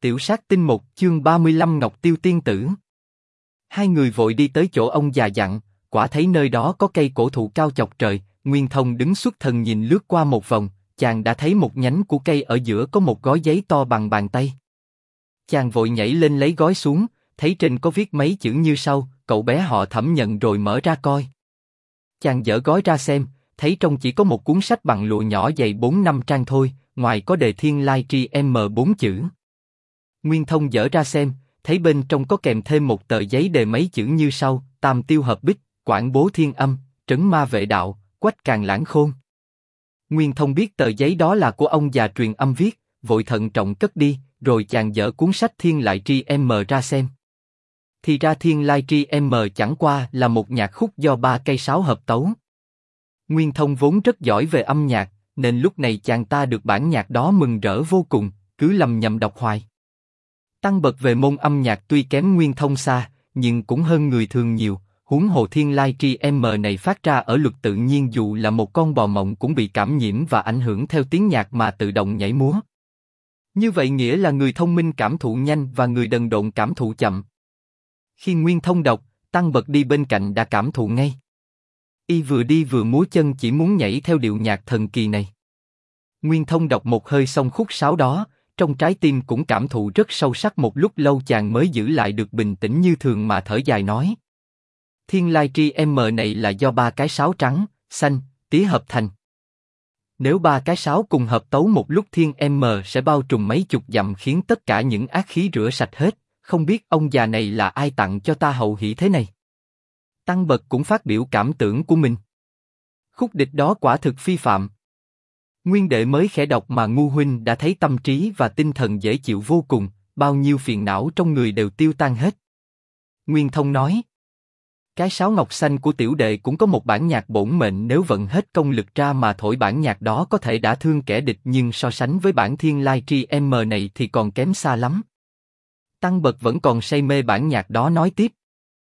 Tiểu sát tinh 1 chương 35 Ngọc Tiêu Tiên Tử. Hai người vội đi tới chỗ ông già dặn, quả thấy nơi đó có cây cổ thụ cao chọc trời. Nguyên Thông đứng xuất thần nhìn lướt qua một vòng, chàng đã thấy một nhánh của cây ở giữa có một gói giấy to bằng bàn tay. Chàng vội nhảy lên lấy gói xuống, thấy trên có viết mấy chữ như sau: cậu bé họ Thẩm nhận rồi mở ra coi. Chàng dở gói ra xem, thấy trong chỉ có một cuốn sách bằng lụa nhỏ dày 4-5 trang thôi, ngoài có đề Thiên Lai Tri M4 chữ. Nguyên Thông dở ra xem, thấy bên trong có kèm thêm một tờ giấy đề mấy chữ như sau: Tam tiêu hợp bích, quảng bố thiên âm, trấn ma vệ đạo, quách càn lãng khôn. Nguyên Thông biết tờ giấy đó là của ông già truyền âm viết, vội thận trọng cất đi, rồi chàng dở cuốn sách Thiên Lai Tri M ra xem. Thì ra Thiên Lai Tri M chẳng qua là một nhạc khúc do 3 cây sáo hợp tấu. Nguyên Thông vốn rất giỏi về âm nhạc, nên lúc này chàng ta được bản nhạc đó mừng rỡ vô cùng, cứ lầm nhầm đọc hoài. Tăng bậc về môn âm nhạc tuy kém Nguyên Thông xa, nhưng cũng hơn người thường nhiều. Huống hồ Thiên Lai Tri M này phát ra ở luật tự nhiên, dù là một con bò mộng cũng bị cảm nhiễm và ảnh hưởng theo tiếng nhạc mà tự động nhảy múa. Như vậy nghĩa là người thông minh cảm thụ nhanh và người đần độn cảm thụ chậm. Khi Nguyên Thông đọc, Tăng bậc đi bên cạnh đã cảm thụ ngay. Y vừa đi vừa múa chân chỉ muốn nhảy theo điệu nhạc thần kỳ này. Nguyên Thông đọc một hơi xong khúc sáo đó, trong trái tim cũng cảm thụ rất sâu sắc. Một lúc lâu chàng mới giữ lại được bình tĩnh như thường mà thở dài nói: Thiên Lai Tri M này là do 3 cái sáo trắng, xanh, tía hợp thành. Nếu 3 cái sáo cùng hợp tấu một lúc, Thiên M sẽ bao trùm mấy chục dặm, khiến tất cả những ác khí rửa sạch hết. Không biết ông già này là ai tặng cho ta hậu hỷ thế này? Tăng bậc cũng phát biểu cảm tưởng của mình. Khúc địch đó quả thực phi phạm. Nguyên đệ mới khẽ đọc mà ngu huynh đã thấy tâm trí và tinh thần dễ chịu vô cùng, bao nhiêu phiền não trong người đều tiêu tan hết. Nguyên Thông nói: cái sáo ngọc xanh của tiểu đệ cũng có một bản nhạc bổn mệnh, nếu vận hết công lực ra mà thổi bản nhạc đó có thể đã thương kẻ địch, nhưng so sánh với bản Thiên Lai Tri M này thì còn kém xa lắm. Tăng bậc vẫn còn say mê bản nhạc đó nói tiếp: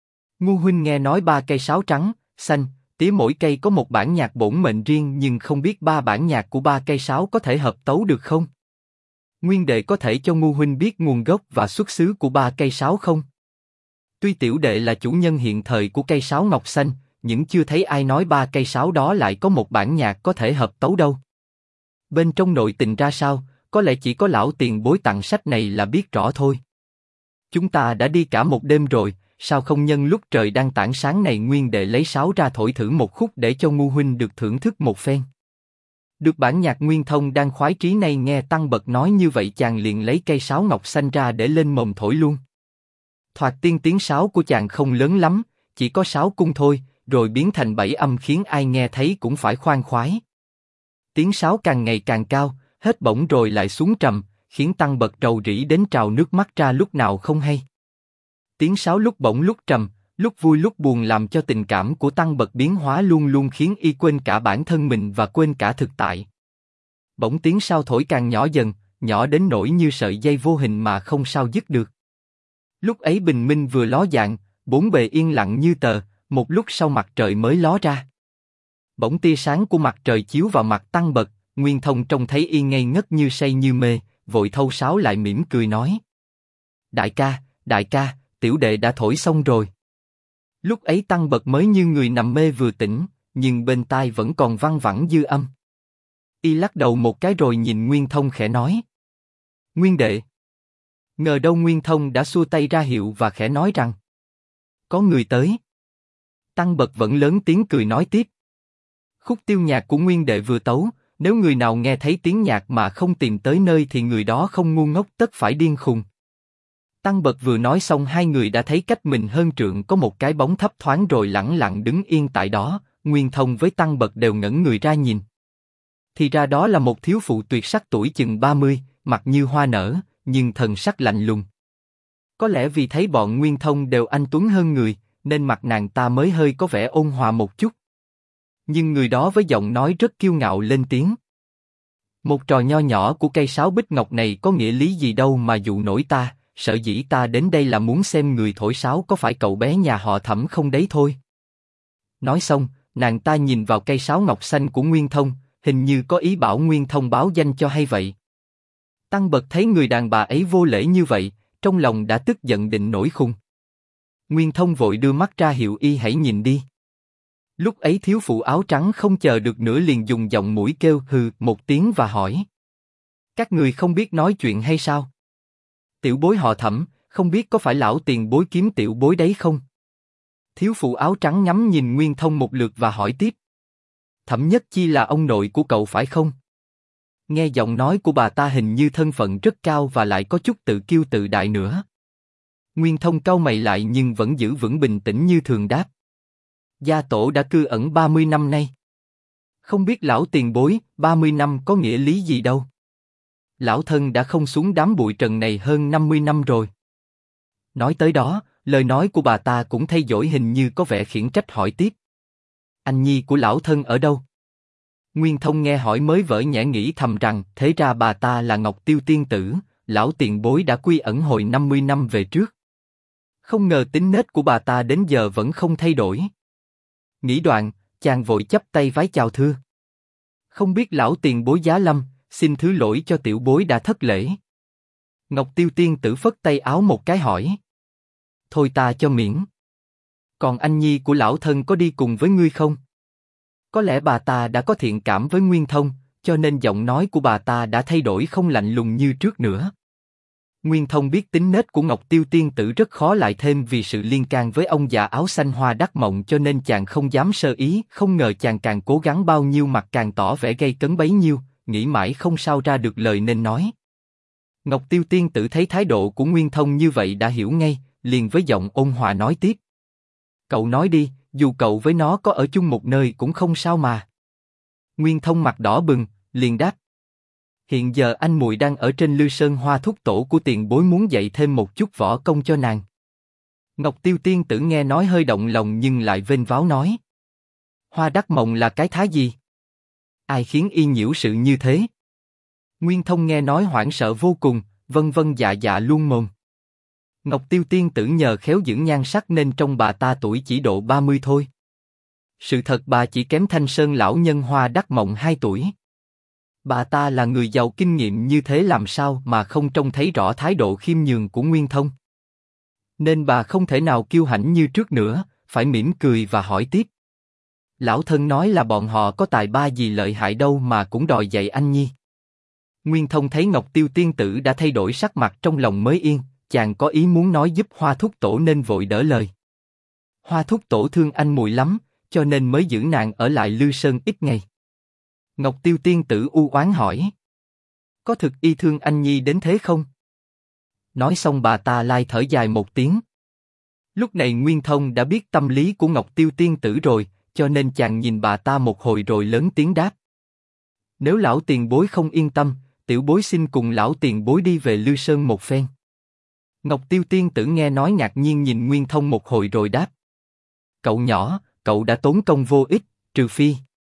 ngu huynh nghe nói 3 cây sáo trắng, xanh, tía mỗi cây có một bản nhạc bổn mệnh riêng, nhưng không biết 3 bản nhạc của 3 cây sáo có thể hợp tấu được không? Nguyên đệ có thể cho ngu huynh biết nguồn gốc và xuất xứ của 3 cây sáo không? Tuy tiểu đệ là chủ nhân hiện thời của cây sáo ngọc xanh, nhưng chưa thấy ai nói 3 cây sáo đó lại có một bản nhạc có thể hợp tấu đâu. Bên trong nội tình ra sao, có lẽ chỉ có lão tiền bối tặng sách này là biết rõ thôi. Chúng ta đã đi cả một đêm rồi, sao không nhân lúc trời đang tảng sáng này Nguyên đệ lấy sáo ra thổi thử một khúc để cho ngu huynh được thưởng thức một phen. Được bản nhạc. Nguyên Thông đang khoái trí này nghe Tăng bậc nói như vậy, chàng liền lấy cây sáo ngọc xanh ra để lên mồm thổi luôn. Thoạt tiên tiếng sáo của chàng không lớn lắm, chỉ có 6 cung thôi, rồi biến thành 7 âm khiến ai nghe thấy cũng phải khoan khoái. Tiếng sáo càng ngày càng cao, hết bổng rồi lại xuống trầm, khiến Tăng bậc rầu rĩ đến trào nước mắt ra lúc nào không hay. Tiếng sáo lúc bổng lúc trầm, lúc vui lúc buồn, làm cho tình cảm của Tăng bậc biến hóa luôn luôn, khiến y quên cả bản thân mình và quên cả thực tại. Bỗng tiếng sáo thổi càng nhỏ dần, nhỏ đến nỗi như sợi dây vô hình mà không sao dứt được. Lúc ấy bình minh vừa ló dạng, bốn bề yên lặng như tờ, một lúc sau mặt trời mới ló ra. Bỗng tia sáng của mặt trời chiếu vào mặt Tăng bậc, Nguyên Thông trông thấy y ngây ngất như say như mê, vội thâu sáo lại mỉm cười nói: đại ca, tiểu đệ đã thổi xong rồi. Lúc ấy Tăng bậc mới như người nằm mê vừa tỉnh, nhưng bên tai vẫn còn văng vẳng dư âm. Y lắc đầu một cái rồi nhìn Nguyên Thông khẽ nói: Nguyên đệ. Ngờ đâu Nguyên Thông đã xua tay ra hiệu và khẽ nói rằng: có người tới. Tăng bậc vẫn lớn tiếng cười nói tiếp: khúc tiêu nhạc của Nguyên đệ vừa tấu, nếu người nào nghe thấy tiếng nhạc mà không tìm tới nơi thì người đó không ngu ngốc tất phải điên khùng. Tăng bậc vừa nói xong, hai người đã thấy cách mình hơn trượng có một cái bóng thấp thoáng rồi lẳng lặng đứng yên tại đó. Nguyên Thông với Tăng bậc đều ngẩng người ra nhìn. Thì ra đó là một thiếu phụ tuyệt sắc tuổi chừng 30, mặt như hoa nở, nhưng thần sắc lạnh lùng. Có lẽ vì thấy bọn Nguyên Thông đều anh tuấn hơn người, nên mặt nàng ta mới hơi có vẻ ôn hòa một chút. Nhưng người đó với giọng nói rất kiêu ngạo lên tiếng: một trò nho nhỏ của cây sáo bích ngọc này có nghĩa lý gì đâu mà dụ nổi ta, sở dĩ ta đến đây là muốn xem người thổi sáo có phải cậu bé nhà họ Thẩm không đấy thôi. Nói xong, nàng ta nhìn vào cây sáo ngọc xanh của Nguyên Thông, hình như có ý bảo Nguyên Thông báo danh cho hay vậy. Tăng Bật thấy người đàn bà ấy vô lễ như vậy, trong lòng đã tức giận định nổi khùng. Nguyên Thông vội đưa mắt ra hiệu y hãy nhìn đi. Lúc ấy thiếu phụ áo trắng không chờ được nữa liền dùng giọng mũi kêu hừ một tiếng và hỏi. Các người không biết nói chuyện hay sao? Tiểu bối họ Thẩm, không biết có phải lão tiền bối kiếm tiểu bối đấy không? Thiếu phụ áo trắng ngắm nhìn Nguyên Thông một lượt và hỏi tiếp. Thẩm Nhất Chi là ông nội của cậu phải không? Nghe giọng nói của bà ta hình như thân phận rất cao và lại có chút tự kiêu tự đại nữa. Nguyên Thông cau mày lại nhưng vẫn giữ vững bình tĩnh như thường đáp. Gia tổ đã cư ẩn 30 năm nay. Không biết lão tiền bối, 30 năm có nghĩa lý gì đâu. Lão thân đã không xuống đám bụi trần này hơn 50 năm rồi. Nói tới đó, lời nói của bà ta cũng thay đổi hình như có vẻ khiển trách hỏi tiếp. Anh nhi của lão thân ở đâu? Nguyên Thông nghe hỏi mới vỡ nhẽ nghĩ thầm rằng thế ra bà ta là Ngọc Tiêu tiên tử, lão tiền bối đã quy ẩn hồi 50 năm về trước. Không ngờ tính nết của bà ta đến giờ vẫn không thay đổi. Nghĩ đoạn, chàng vội chắp tay vái chào thưa. Không biết lão tiền bối giá lâm, xin thứ lỗi cho tiểu bối đã thất lễ. Ngọc Tiêu tiên tử phất tay áo một cái hỏi. Thôi ta cho miễn. Còn anh nhi của lão thân có đi cùng với ngươi không? Có lẽ bà ta đã có thiện cảm với Nguyên Thông, cho nên giọng nói của bà ta đã thay đổi không lạnh lùng như trước nữa. Nguyên Thông biết tính nết của Ngọc Tiêu tiên tử rất khó lại thêm vì sự liên can với ông già áo xanh Hoa Đắc Mộng cho nên chàng không dám sơ ý, không ngờ chàng càng cố gắng bao nhiêu mặt càng tỏ vẻ gay cấn bấy nhiêu, nghĩ mãi không sao ra được lời nên nói. Ngọc Tiêu tiên tử thấy thái độ của Nguyên Thông như vậy đã hiểu ngay, liền với giọng ôn hòa nói tiếp. Cậu nói đi, dù cậu với nó có ở chung một nơi cũng không sao mà. Nguyên Thông mặt đỏ bừng, liền đáp. Hiện giờ anh muội đang ở trên Lư Sơn Hoa thúc tổ của tiền bối muốn dạy thêm một chút võ công cho nàng. Ngọc Tiêu tiên tử nghe nói hơi động lòng nhưng lại vênh váo nói. Hoa Đắc Mộng là cái thá gì? Ai khiến y nhiễu sự như thế? Nguyên Thông nghe nói hoảng sợ vô cùng, vân vân dạ dạ luôn mồm. Ngọc Tiêu tiên tử nhờ khéo dưỡng nhan sắc nên trông bà ta tuổi chỉ độ 30 thôi. Sự thật bà chỉ kém Thanh Sơn lão nhân Hoa Đắc Mộng 2 tuổi. Bà ta là người giàu kinh nghiệm như thế làm sao mà không trông thấy rõ thái độ khiêm nhường của Nguyên Thông. Nên bà không thể nào kiêu hãnh như trước nữa, phải mỉm cười và hỏi tiếp. Lão thân nói là bọn họ có tài ba gì lợi hại đâu mà cũng đòi dạy anh nhi. Nguyên Thông thấy Ngọc Tiêu tiên tử đã thay đổi sắc mặt trong lòng mới yên, chàng có ý muốn nói giúp Hoa thúc tổ nên vội đỡ lời. Hoa thúc tổ thương anh muội lắm, cho nên mới giữ nàng ở lại Lư Sơn ít ngày. Ngọc Tiêu tiên tử u oán hỏi. Có thực y thương anh nhi đến thế không? Nói xong bà ta lai thở dài một tiếng. Lúc này Nguyên Thông đã biết tâm lý của Ngọc Tiêu tiên tử rồi, cho nên chàng nhìn bà ta một hồi rồi lớn tiếng đáp. Nếu lão tiền bối không yên tâm, tiểu bối xin cùng lão tiền bối đi về Lư Sơn một phen. Ngọc Tiêu tiên tử nghe nói ngạc nhiên nhìn Nguyên Thông một hồi rồi đáp. Cậu nhỏ, cậu đã tốn công vô ích, trừ phi.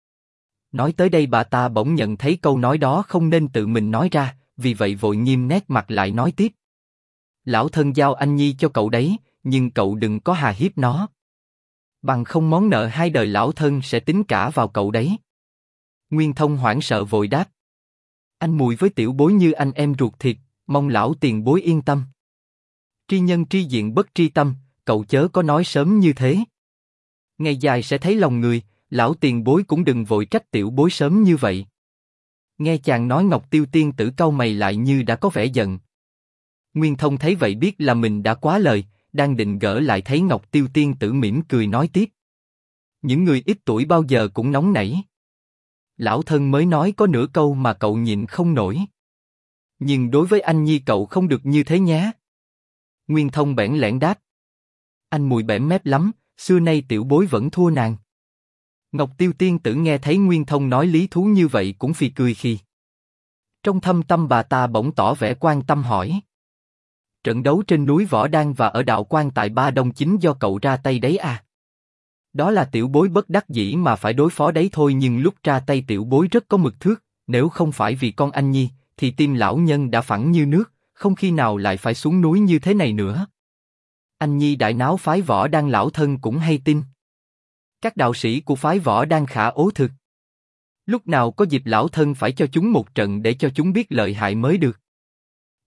Nói tới đây bà ta bỗng nhận thấy câu nói đó không nên tự mình nói ra, vì vậy vội nghiêm nét mặt lại nói tiếp. Lão thân giao anh nhi cho cậu đấy, nhưng cậu đừng có hà hiếp nó. Bằng không món nợ hai đời lão thân sẽ tính cả vào cậu đấy. Nguyên Thông hoảng sợ vội đáp. Anh mùi với tiểu bối như anh em ruột thịt, mong lão tiền bối yên tâm. Tri nhân tri diện bất tri tâm, cậu chớ có nói sớm như thế. Ngày dài sẽ thấy lòng người, lão tiền bối cũng đừng vội trách tiểu bối sớm như vậy. Nghe chàng nói Ngọc Tiêu tiên tử cau mày lại như đã có vẻ giận. Nguyên Thông thấy vậy biết là mình đã quá lời, đang định gỡ lại thấy Ngọc Tiêu tiên tử mỉm cười nói tiếp. Những người ít tuổi bao giờ cũng nóng nảy. Lão thân mới nói có nửa câu mà cậu nhịn không nổi. Nhưng đối với anh nhi cậu không được như thế nhé. Nguyên Thông bẽn lẽn đáp. Anh mùi bẽn mép lắm, xưa nay tiểu bối vẫn thua nàng. Ngọc Tiêu tiên tử nghe thấy Nguyên Thông nói lý thú như vậy cũng phì cười khi. Trong thâm tâm bà ta bỗng tỏ vẻ quan tâm hỏi. Trận đấu trên núi Võ Đan và ở đạo quan tại Ba Đông chính do cậu ra tay đấy à? Đó là tiểu bối bất đắc dĩ mà phải đối phó đấy thôi, nhưng lúc ra tay tiểu bối rất có mực thước, nếu không phải vì con anh nhi, thì tim lão nhân đã phẳng như nước, không khi nào lại phải xuống núi như thế này nữa. Anh nhi đại náo phái Võ Đan lão thân cũng hay tin. Các đạo sĩ của phái Võ Đan khả ố thực. Lúc nào có dịp lão thân phải cho chúng một trận để cho chúng biết lợi hại mới được.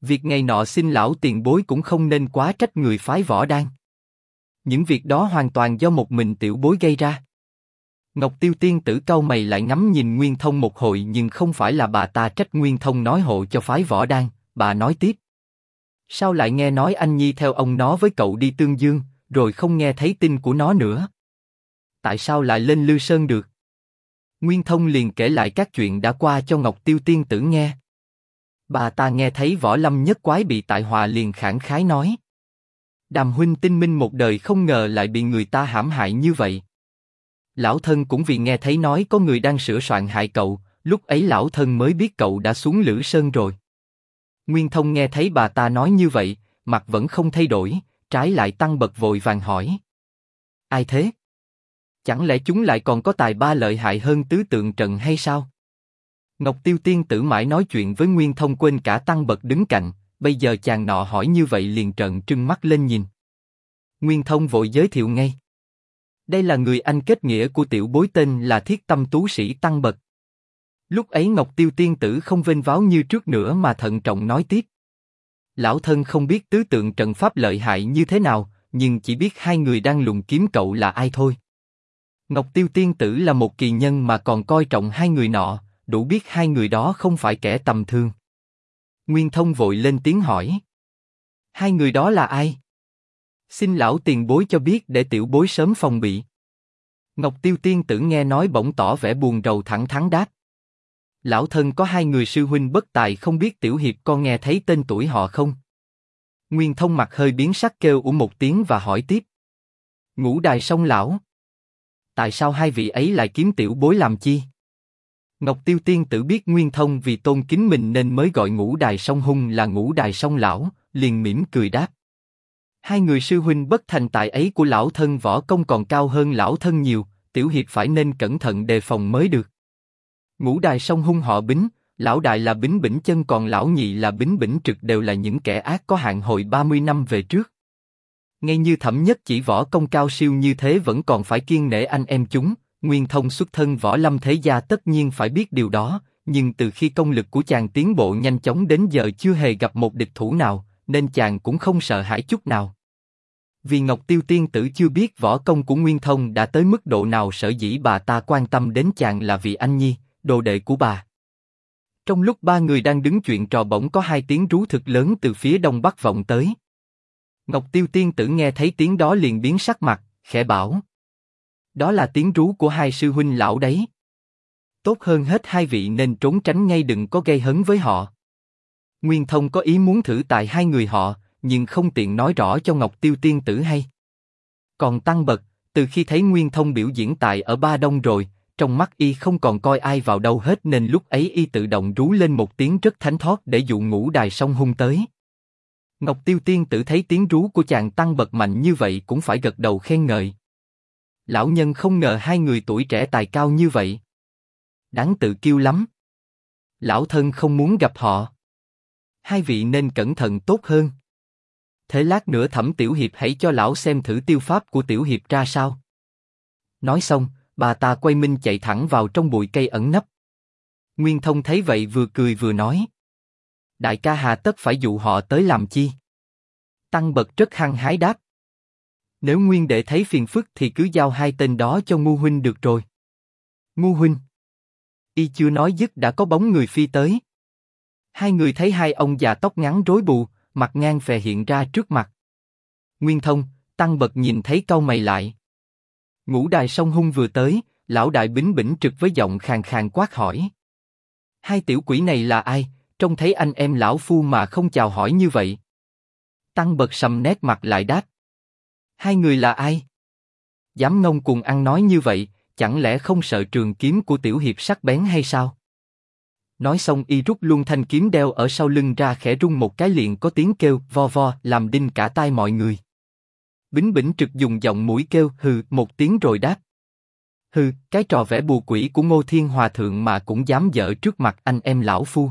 Việc ngày nọ xin lão tiền bối cũng không nên quá trách người phái Võ Đan. Những việc đó hoàn toàn do một mình tiểu bối gây ra. Ngọc Tiêu tiên tử cau mày lại ngắm nhìn Nguyên Thông một hồi, nhưng không phải là bà ta trách Nguyên Thông nói hộ cho phái Võ Đan, bà nói tiếp. Sao lại nghe nói anh Nhi theo ông nó với cậu đi Tương Dương, rồi không nghe thấy tin của nó nữa? Tại sao lại lên Lư Sơn được? Nguyên Thông liền kể lại các chuyện đã qua cho Ngọc Tiêu tiên tử nghe. Bà ta nghe thấy Võ Lâm nhất quái bị tại họa liền khẳng khái nói. Đàm huynh tinh minh một đời, không ngờ lại bị người ta hãm hại như vậy. Lão thân cũng vì nghe thấy nói có người đang sửa soạn hại cậu, lúc ấy lão thân mới biết cậu đã xuống Lữ Sơn rồi. Nguyên Thông nghe thấy bà ta nói như vậy, mặt vẫn không thay đổi, trái lại tăng bật vội vàng hỏi. Ai thế? Chẳng lẽ chúng lại còn có tài ba lợi hại hơn Tứ Tượng Trận hay sao? Ngọc Tiêu tiên tử mãi nói chuyện với Nguyên Thông quên cả tăng bật đứng cạnh, bây giờ chàng nọ hỏi như vậy liền trợn trừng mắt lên nhìn. Nguyên Thông vội giới thiệu ngay. Đây là người anh kết nghĩa của tiểu bối, tên là Thiết Tâm Tú Sĩ Tăng Bật. Lúc ấy Ngọc Tiêu tiên tử không vênh váo như trước nữa mà thận trọng nói tiếp. Lão thân không biết tứ tượng trận pháp lợi hại như thế nào, nhưng chỉ biết hai người đang lùng kiếm cậu là ai thôi. Ngọc Tiêu tiên tử là một kỳ nhân mà còn coi trọng hai người nọ, đủ biết hai người đó không phải kẻ tầm thường. Nguyên Thông vội lên tiếng hỏi. Hai người đó là ai? Xin lão tiền bối cho biết để tiểu bối sớm phòng bị. Ngọc Tiêu tiên tử nghe nói bỗng tỏ vẻ buồn rầu, thẳng thắn đáp. Lão thân có hai người sư huynh bất tài, không biết tiểu hiệp con nghe thấy tên tuổi họ không? Nguyên Thông mặt hơi biến sắc, kêu ủ một tiếng và hỏi tiếp. Ngũ Đài Sông lão. Tại sao hai vị ấy lại kiếm tiểu bối làm chi? Ngọc Tiêu tiên tử biết Nguyên Thông vì tôn kính mình nên mới gọi Ngũ Đài Sông Hung là Ngũ Đài Sông lão, liền mỉm cười đáp. Hai người sư huynh bất thành tài ấy của lão thân võ công còn cao hơn lão thân nhiều, tiểu hiệp phải nên cẩn thận đề phòng mới được. Ngũ Đài Sông Hung họ Bính, lão đại là Bính Bỉnh Chân, còn lão nhị là Bính Bỉnh Trực, đều là những kẻ ác có hạn hồi 30 năm về trước. Ngay như Thẩm Nhất chỉ võ công cao siêu như thế vẫn còn phải kiêng nể anh em chúng. Nguyên Thông xuất thân võ lâm thế gia tất nhiên phải biết điều đó, nhưng từ khi công lực của chàng tiến bộ nhanh chóng đến giờ chưa hề gặp một địch thủ nào, nên chàng cũng không sợ hãi chút nào. Vì Ngọc Tiêu tiên tử chưa biết võ công của Nguyên Thông đã tới mức độ nào, sở dĩ bà ta quan tâm đến chàng là vì anh Nhi, đồ đệ của bà. Trong lúc ba người đang đứng chuyện trò, bỗng có hai tiếng rú thực lớn từ phía đông bắc vọng tới. Ngọc Tiêu tiên tử nghe thấy tiếng đó liền biến sắc mặt, khẽ bảo. Đó là tiếng rú của hai sư huynh lão đấy. Tốt hơn hết hai vị nên trốn tránh ngay, đừng có gây hấn với họ. Nguyên Thông có ý muốn thử tài hai người họ, nhưng không tiện nói rõ cho Ngọc Tiêu tiên tử hay. Còn Tăng Bật, từ khi thấy Nguyên Thông biểu diễn tài ở Ba Đông rồi, trong mắt y không còn coi ai vào đâu hết, nên lúc ấy y tự động rú lên một tiếng rất thánh thót để dụ Ngũ Đài Sông Hung tới. Ngọc Tiêu tiên tử thấy tiếng rú của chàng Tăng Bật mạnh như vậy cũng phải gật đầu khen ngợi. Lão nhân không ngờ hai người tuổi trẻ tài cao như vậy. Đáng tự kiêu lắm. Lão thân không muốn gặp họ. Hai vị nên cẩn thận tốt hơn. Thế lát nữa Thẩm tiểu hiệp hãy cho lão xem thử tiêu pháp của tiểu hiệp ra sao. Nói xong, bà ta quay minh chạy thẳng vào trong bụi cây ẩn nấp. Nguyên Thông thấy vậy vừa cười vừa nói. Đại ca hà tất phải dụ họ tới làm chi? Tăng Bật rất hăng hái đáp. Nếu Nguyên đệ thấy phiền phức thì cứ giao hai tên đó cho Ngu huynh được rồi. Ngu huynh. Y chưa nói dứt đã có bóng người phi tới. Hai người thấy hai ông già tóc ngắn rối bù, mặt ngang phè hiện ra trước mặt. Nguyên Thông, Tăng Bật nhìn thấy cau mày lại. Ngũ Đài Sông Hung vừa tới, lão đại Bính Bỉnh Trực với giọng khàn khàn quát hỏi. Hai tiểu quỷ này là ai, trông thấy anh em lão phu mà không chào hỏi như vậy? Tăng Bật sầm nét mặt lại đáp. Hai người là ai? Dám ngông cuồng ăn nói như vậy, chẳng lẽ không sợ trường kiếm của tiểu hiệp sắc bén hay sao? Nói xong y rút luôn thanh kiếm đeo ở sau lưng ra, khẽ rung một cái liền có tiếng kêu vo vo làm đinh cả tai mọi người. Bính Bỉnh Trực dùng giọng mũi kêu hừ một tiếng rồi đáp. Hừ, cái trò vẽ bùa quỷ của Ngô Thiên Hòa thượng mà cũng dám dở trước mặt anh em lão phu.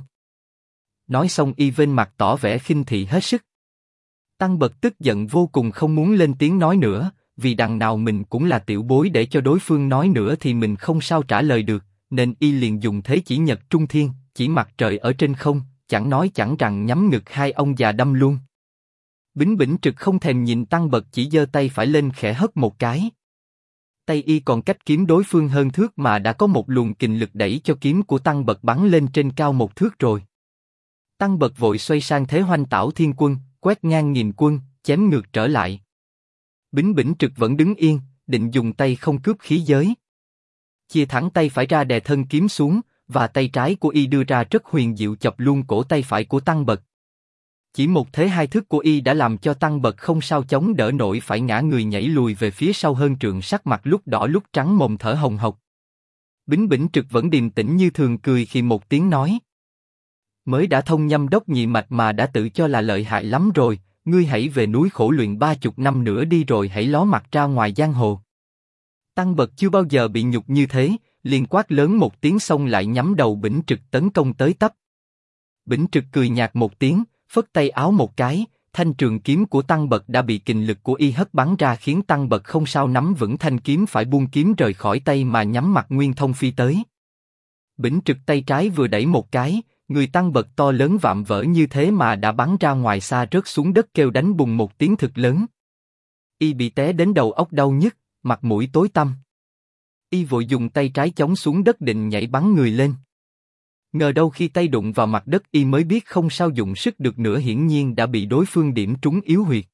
Nói xong y vênh mặt tỏ vẻ khinh thị hết sức. Tăng Bật tức giận vô cùng, không muốn lên tiếng nói nữa, vì đằng nào mình cũng là tiểu bối, để cho đối phương nói nữa thì mình không sao trả lời được, nên y liền dùng thế chỉ nhật trung thiên, chỉ mặt trời ở trên không, chẳng nói chẳng rằng nhắm ngực hai ông già đâm luôn. Bính Bỉnh Trực không thèm nhìn Tăng Bật, chỉ giơ tay phải lên khẽ hất một cái. Tay y còn cách kiếm đối phương hơn thước mà đã có một luồng kình lực đẩy cho kiếm của Tăng Bật bắn lên trên cao một thước rồi. Tăng Bật vội xoay sang thế Hoành Tảo Thiên Quân, quét ngang nghìn quân, chém ngược trở lại. Bính Bỉnh Trực vẫn đứng yên, định dùng tay không cướp khí giới. Chia thẳng tay phải ra đè thân kiếm xuống, và tay trái của y đưa ra rất huyền diệu chọc luôn cổ tay phải của Tăng Bật. Chỉ một thế hai thức của y đã làm cho Tăng Bật không sao chống đỡ nổi, phải ngã người nhảy lùi về phía sau hơn trượng, sắc mặt lúc đỏ lúc trắng, mồm thở hồng hộc. Bính Bỉnh Trực vẫn điềm tĩnh như thường, cười khi một tiếng nói: mới đã thông nhâm đốc nhị mạch mà đã tự cho là lợi hại lắm rồi, ngươi hãy về núi khổ luyện 30 năm nữa đi rồi hãy ló mặt ra ngoài giang hồ. Tăng Bật chưa bao giờ bị nhục như thế, liền quát lớn một tiếng xông lại nhắm đầu Bỉnh Trực tấn công tới tấp. Bỉnh Trực cười nhạt một tiếng, phất tay áo một cái, thanh trường kiếm của Tăng Bật đã bị kình lực của y hất bắn ra, khiến Tăng Bật không sao nắm vững thanh kiếm, phải buông kiếm rời khỏi tay mà nhắm mặt Nguyên Thông phi tới. Bỉnh Trực tay trái vừa đẩy một cái, người Tăng Bật to lớn vạm vỡ như thế mà đã bắn ra ngoài xa, rớt xuống đất kêu đánh bùng một tiếng thực lớn. Y bị té đến đầu óc đau nhức, mặt mũi tối tăm. Y vội dùng tay trái chống xuống đất định nhảy bắn người lên. Ngờ đâu khi tay đụng vào mặt đất y mới biết không sao dùng sức được nữa, hiển nhiên đã bị đối phương điểm trúng yếu huyệt.